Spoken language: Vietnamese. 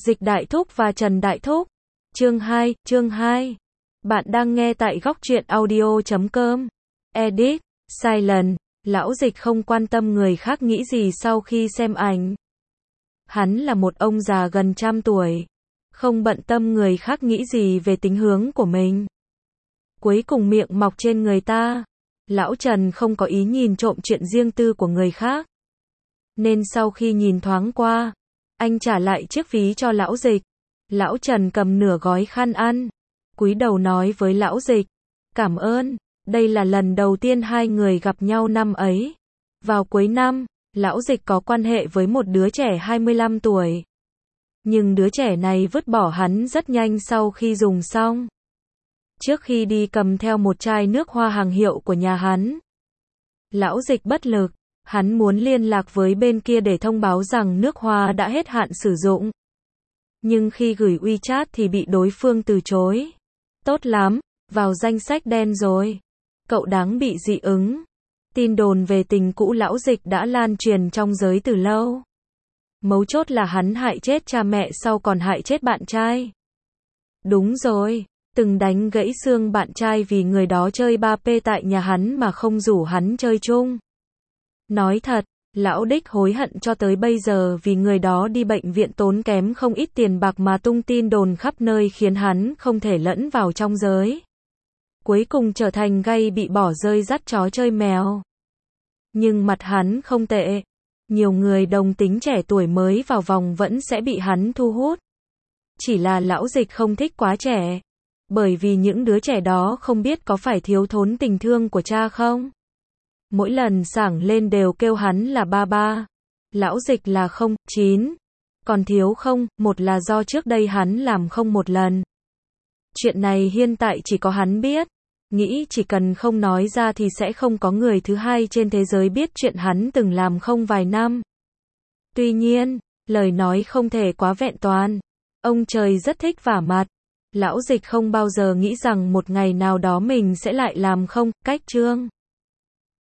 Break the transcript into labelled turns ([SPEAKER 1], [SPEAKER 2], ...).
[SPEAKER 1] Dịch Đại Thúc và Trần Đại Thúc. Chương 2. Bạn đang nghe tại góc truyện audio.com. Edit. Silent. Lão Dịch không quan tâm người khác nghĩ gì sau khi xem ảnh. Hắn là một ông già gần trăm tuổi. Không bận tâm người khác nghĩ gì về tính hướng của mình. Cuối cùng miệng mọc trên người ta. Lão Trần không có ý nhìn trộm chuyện riêng tư của người khác. Nên sau khi nhìn thoáng qua, anh trả lại chiếc ví cho Lão Dịch. Lão Trần cầm nửa gói khăn ăn, cúi đầu nói với Lão Dịch, cảm ơn, đây là lần đầu tiên hai người gặp nhau năm ấy. Vào cuối năm, Lão Dịch có quan hệ với một đứa trẻ 25 tuổi. Nhưng đứa trẻ này vứt bỏ hắn rất nhanh sau khi dùng xong. Trước khi đi cầm theo một chai nước hoa hàng hiệu của nhà hắn. Lão Dịch bất lực, hắn muốn liên lạc với bên kia để thông báo rằng nước hoa đã hết hạn sử dụng. Nhưng khi gửi WeChat thì bị đối phương từ chối. Tốt lắm, vào danh sách đen rồi. Cậu đáng bị dị ứng. Tin đồn về tình cũ Lão Dịch đã lan truyền trong giới từ lâu. Mấu chốt là hắn hại chết cha mẹ sau còn hại chết bạn trai. Đúng rồi, từng đánh gãy xương bạn trai vì người đó chơi 3P tại nhà hắn mà không rủ hắn chơi chung. Nói thật, Lão Đích hối hận cho tới bây giờ vì người đó đi bệnh viện tốn kém không ít tiền bạc mà tung tin đồn khắp nơi khiến hắn không thể lẫn vào trong giới. Cuối cùng trở thành gay bị bỏ rơi dắt chó chơi mèo. Nhưng mặt hắn không tệ. Nhiều người đồng tính trẻ tuổi mới vào vòng vẫn sẽ bị hắn thu hút. Chỉ là Lão Dịch không thích quá trẻ. Bởi vì những đứa trẻ đó không biết có phải thiếu thốn tình thương của cha không. Mỗi lần sảng lên đều kêu hắn là ba ba. Lão Dịch là 09. Còn thiếu không, một là do trước đây hắn làm không một lần. Chuyện này hiện tại chỉ có hắn biết. Nghĩ chỉ cần không nói ra thì sẽ không có người thứ hai trên thế giới biết chuyện hắn từng làm không vài năm. Tuy nhiên, lời nói không thể quá vẹn toàn. Ông trời rất thích vả mặt. Lão Dịch không bao giờ nghĩ rằng một ngày nào đó mình sẽ lại làm không, cách chương.